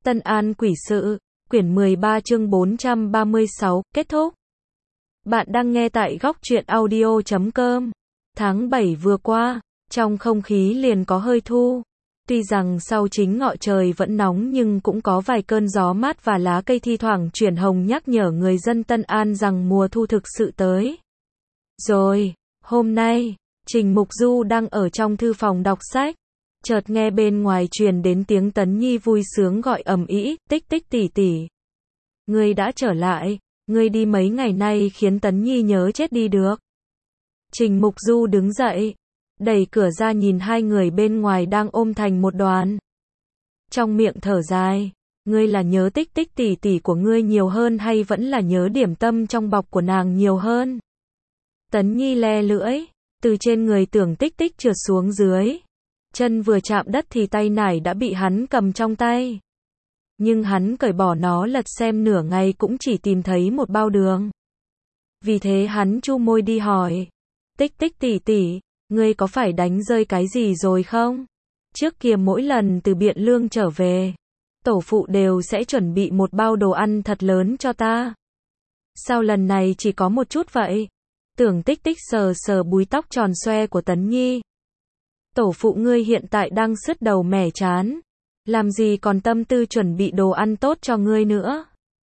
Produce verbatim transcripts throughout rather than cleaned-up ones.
Tân An Quỷ Sự, quyển mười ba chương bốn trăm ba mươi sáu, kết thúc. Bạn đang nghe tại góc truyện audio chấm com. Tháng bảy vừa qua, trong không khí liền có hơi thu. Tuy rằng sau chính ngọ trời vẫn nóng nhưng cũng có vài cơn gió mát và lá cây thi thoảng chuyển hồng nhắc nhở người dân Tân An rằng mùa thu thực sự tới. Rồi, hôm nay, Trình Mục Du đang ở trong thư phòng đọc sách. Chợt nghe bên ngoài truyền đến tiếng Tấn Nhi vui sướng gọi ầm ĩ, tích tích tỉ tỉ. Ngươi đã trở lại, ngươi đi mấy ngày nay khiến Tấn Nhi nhớ chết đi được. Trình Mục Du đứng dậy, đẩy cửa ra nhìn hai người bên ngoài đang ôm thành một đoàn. Trong miệng thở dài, ngươi là nhớ tích tích tỉ tỉ của ngươi nhiều hơn hay vẫn là nhớ điểm tâm trong bọc của nàng nhiều hơn? Tấn Nhi le lưỡi, từ trên người Tưởng Tích Tích trượt xuống dưới. Chân vừa chạm đất thì tay nải đã bị hắn cầm trong tay. Nhưng hắn cởi bỏ nó lật xem nửa ngày cũng chỉ tìm thấy một bao đường. Vì thế hắn chu môi đi hỏi. Tích Tích tỉ tỉ, ngươi có phải đánh rơi cái gì rồi không? Trước kia mỗi lần từ Biện Lương trở về, tổ phụ đều sẽ chuẩn bị một bao đồ ăn thật lớn cho ta. Sao lần này chỉ có một chút vậy? Tưởng Tích Tích sờ sờ búi tóc tròn xoe của Tấn Nhi. Tổ phụ ngươi hiện tại đang sứt đầu mẻ chán. Làm gì còn tâm tư chuẩn bị đồ ăn tốt cho ngươi nữa.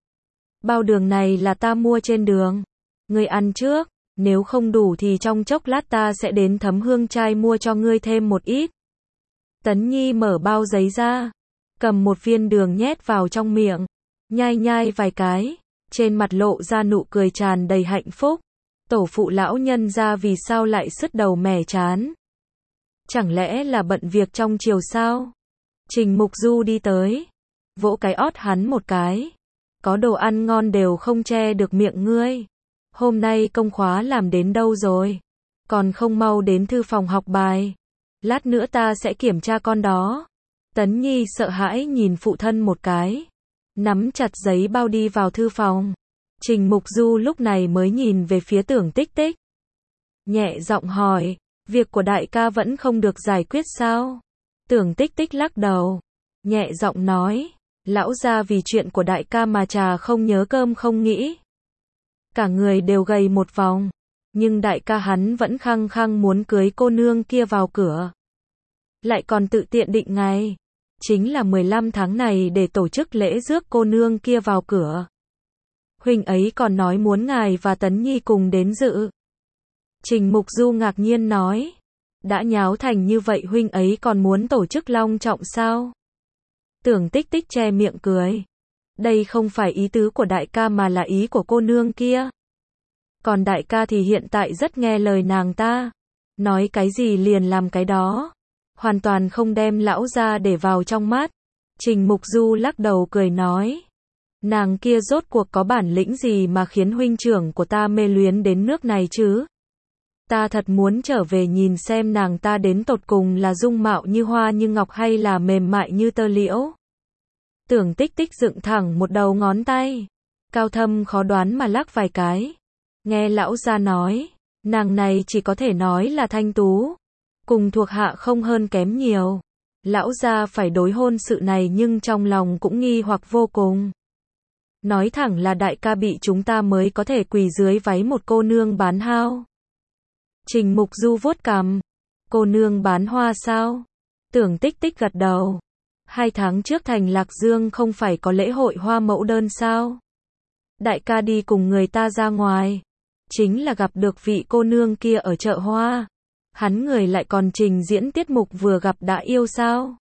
Bao đường này là ta mua trên đường. Ngươi ăn trước, nếu không đủ thì trong chốc lát ta sẽ đến Thấm Hương Trai mua cho ngươi thêm một ít. Tấn Nhi mở bao giấy ra, cầm một viên đường nhét vào trong miệng, nhai nhai vài cái, trên mặt lộ ra nụ cười tràn đầy hạnh phúc. Tổ phụ lão nhân ra vì sao lại sứt đầu mẻ chán? Chẳng lẽ là bận việc trong chiều sao? Trình Mục Du đi tới, vỗ cái ót hắn một cái. Có đồ ăn ngon đều không che được miệng ngươi. Hôm nay công khóa làm đến đâu rồi? Còn không mau đến thư phòng học bài. Lát nữa ta sẽ kiểm tra con đó. Tấn Nhi sợ hãi nhìn phụ thân một cái, nắm chặt giấy bao đi vào thư phòng. Trình Mục Du lúc này mới nhìn về phía Tưởng Tích Tích. Nhẹ giọng hỏi, việc của đại ca vẫn không được giải quyết sao? Tưởng Tích Tích lắc đầu, nhẹ giọng nói, lão gia vì chuyện của đại ca mà trà không nhớ cơm không nghĩ. Cả người đều gầy một vòng, nhưng đại ca hắn vẫn khăng khăng muốn cưới cô nương kia vào cửa. Lại còn tự tiện định ngày, chính là mười lăm tháng này để tổ chức lễ rước cô nương kia vào cửa. Huynh ấy còn nói muốn ngài và Tấn Nhi cùng đến dự. Trình Mục Du ngạc nhiên nói, đã nháo thành như vậy huynh ấy còn muốn tổ chức long trọng sao? Tưởng Tích Tích che miệng cười. Đây không phải ý tứ của đại ca mà là ý của cô nương kia. Còn đại ca thì hiện tại rất nghe lời nàng ta. Nói cái gì liền làm cái đó. Hoàn toàn không đem lão ra để vào trong mắt. Trình Mục Du lắc đầu cười nói. Nàng kia rốt cuộc có bản lĩnh gì mà khiến huynh trưởng của ta mê luyến đến nước này chứ? Ta thật muốn trở về nhìn xem nàng ta đến tột cùng là dung mạo như hoa như ngọc hay là mềm mại như tơ liễu. Tưởng Tích Tích dựng thẳng một đầu ngón tay, cao thâm khó đoán mà lắc vài cái. Nghe lão gia nói, nàng này chỉ có thể nói là thanh tú, cùng thuộc hạ không hơn kém nhiều. Lão gia phải đối hôn sự này nhưng trong lòng cũng nghi hoặc vô cùng. Nói thẳng là đại ca bị chúng ta mới có thể quỳ dưới váy một cô nương bán hao. Trình Mục Du vuốt cằm. Cô nương bán hoa sao? Tưởng Tích Tích gật đầu. Hai tháng trước thành Lạc Dương không phải có lễ hội hoa mẫu đơn sao? Đại ca đi cùng người ta ra ngoài, chính là gặp được vị cô nương kia ở chợ hoa. Hắn người lại còn trình diễn tiết mục vừa gặp đã yêu sao?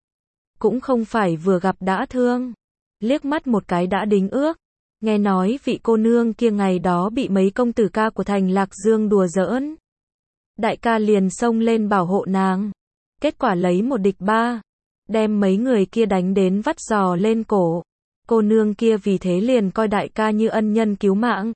Cũng không phải vừa gặp đã thương. Liếc mắt một cái đã đính ước. Nghe nói vị cô nương kia ngày đó bị mấy công tử ca của thành Lạc Dương đùa giỡn. Đại ca liền xông lên bảo hộ nàng. Kết quả lấy một địch ba. Đem mấy người kia đánh đến vắt giò lên cổ. Cô nương kia vì thế liền coi đại ca như ân nhân cứu mạng.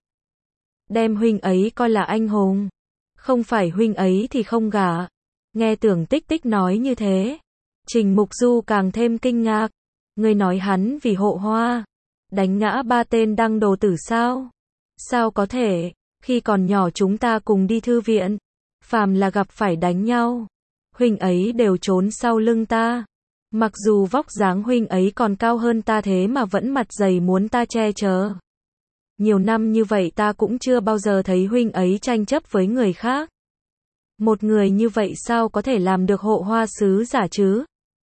Đem huynh ấy coi là anh hùng. Không phải huynh ấy thì không gả. Nghe Tưởng Tích Tích nói như thế, Trình Mục Du càng thêm kinh ngạc. Ngươi nói hắn vì hộ hoa, đánh ngã ba tên đăng đồ tử sao? Sao có thể, khi còn nhỏ chúng ta cùng đi thư viện, phàm là gặp phải đánh nhau, huynh ấy đều trốn sau lưng ta. Mặc dù vóc dáng huynh ấy còn cao hơn ta thế mà vẫn mặt dày muốn ta che chở. Nhiều năm như vậy ta cũng chưa bao giờ thấy huynh ấy tranh chấp với người khác. Một người như vậy sao có thể làm được hộ hoa sứ giả chứ?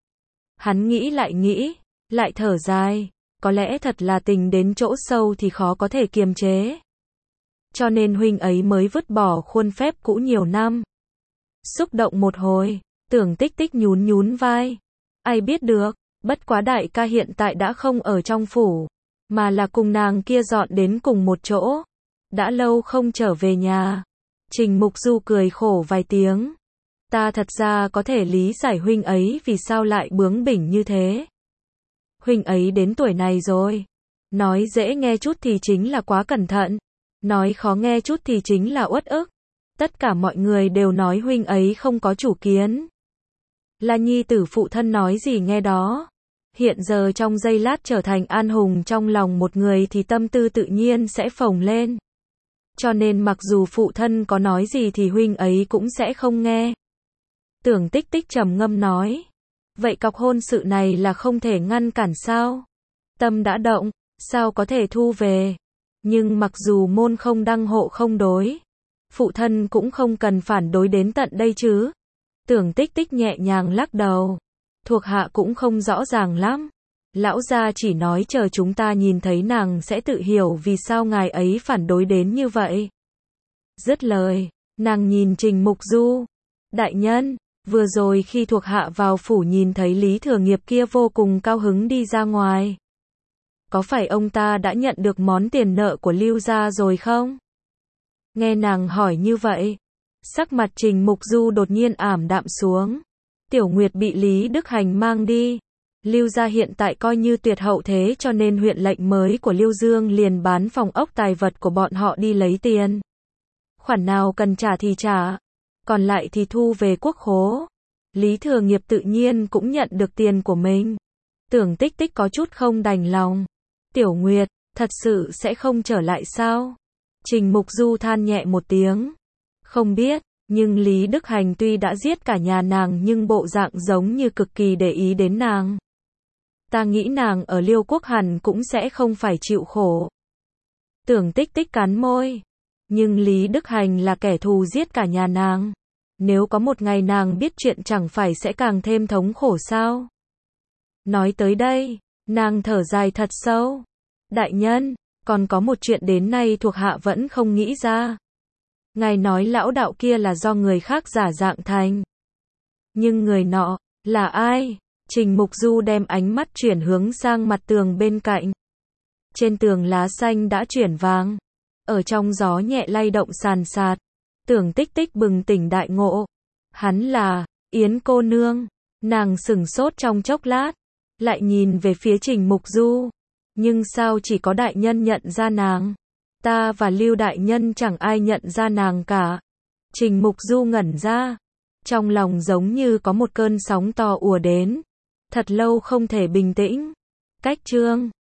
Hắn nghĩ lại nghĩ, lại thở dài, có lẽ thật là tình đến chỗ sâu thì khó có thể kiềm chế. Cho nên huynh ấy mới vứt bỏ khuôn phép cũ nhiều năm. Xúc động một hồi, Tưởng Tích Tích nhún nhún vai. Ai biết được, bất quá đại ca hiện tại đã không ở trong phủ, mà là cùng nàng kia dọn đến cùng một chỗ. Đã lâu không trở về nhà. Trình Mục Du cười khổ vài tiếng. Ta thật ra có thể lý giải huynh ấy vì sao lại bướng bỉnh như thế. Huynh ấy đến tuổi này rồi. Nói dễ nghe chút thì chính là quá cẩn thận. Nói khó nghe chút thì chính là uất ức. Tất cả mọi người đều nói huynh ấy không có chủ kiến. Là nhi tử phụ thân nói gì nghe đó. Hiện giờ trong giây lát trở thành an hùng trong lòng một người thì tâm tư tự nhiên sẽ phồng lên. Cho nên mặc dù phụ thân có nói gì thì huynh ấy cũng sẽ không nghe. Tưởng Tích Tích trầm ngâm nói. Vậy cọc hôn sự này là không thể ngăn cản sao? Tâm đã động, sao có thể thu về? Nhưng mặc dù môn không đăng hộ không đối, phụ thân cũng không cần phản đối đến tận đây chứ. Tưởng Tích Tích nhẹ nhàng lắc đầu. Thuộc hạ cũng không rõ ràng lắm. Lão gia chỉ nói chờ chúng ta nhìn thấy nàng sẽ tự hiểu vì sao ngài ấy phản đối đến như vậy. Dứt lời, nàng nhìn Trình Mục Du. Đại nhân, vừa rồi khi thuộc hạ vào phủ nhìn thấy Lý Thừa Nghiệp kia vô cùng cao hứng đi ra ngoài. Có phải ông ta đã nhận được món tiền nợ của Lưu gia rồi không? Nghe nàng hỏi như vậy, sắc mặt Trình Mục Du đột nhiên ảm đạm xuống. Tiểu Nguyệt bị Lý Đức Hành mang đi. Lưu gia hiện tại coi như tuyệt hậu thế cho nên huyện lệnh mới của Lưu Dương liền bán phòng ốc tài vật của bọn họ đi lấy tiền. Khoản nào cần trả thì trả, còn lại thì thu về quốc khố. Lý Thừa Nghiệp tự nhiên cũng nhận được tiền của mình. Tưởng Tích Tích có chút không đành lòng. Tiểu Nguyệt, thật sự sẽ không trở lại sao? Trình Mục Du than nhẹ một tiếng. Không biết, nhưng Lý Đức Hành tuy đã giết cả nhà nàng nhưng bộ dạng giống như cực kỳ để ý đến nàng. Ta nghĩ nàng ở Liêu Quốc hẳn cũng sẽ không phải chịu khổ. Tưởng Tích Tích cắn môi. Nhưng Lý Đức Hành là kẻ thù giết cả nhà nàng. Nếu có một ngày nàng biết chuyện chẳng phải sẽ càng thêm thống khổ sao? Nói tới đây, nàng thở dài thật sâu. Đại nhân, còn có một chuyện đến nay thuộc hạ vẫn không nghĩ ra. Ngài nói lão đạo kia là do người khác giả dạng thành. Nhưng người nọ, là ai? Trình Mục Du đem ánh mắt chuyển hướng sang mặt tường bên cạnh. Trên tường lá xanh đã chuyển vàng. Ở trong gió nhẹ lay động sàn sạt. Tưởng Tích Tích bừng tỉnh đại ngộ. Hắn là, Yến cô nương. Nàng sửng sốt trong chốc lát. Lại nhìn về phía Trình Mục Du. Nhưng sao chỉ có đại nhân nhận ra nàng? Ta và Lưu đại nhân chẳng ai nhận ra nàng cả. Trình Mục Du ngẩn ra. Trong lòng giống như có một cơn sóng to ùa đến. Thật lâu không thể bình tĩnh. Cách chương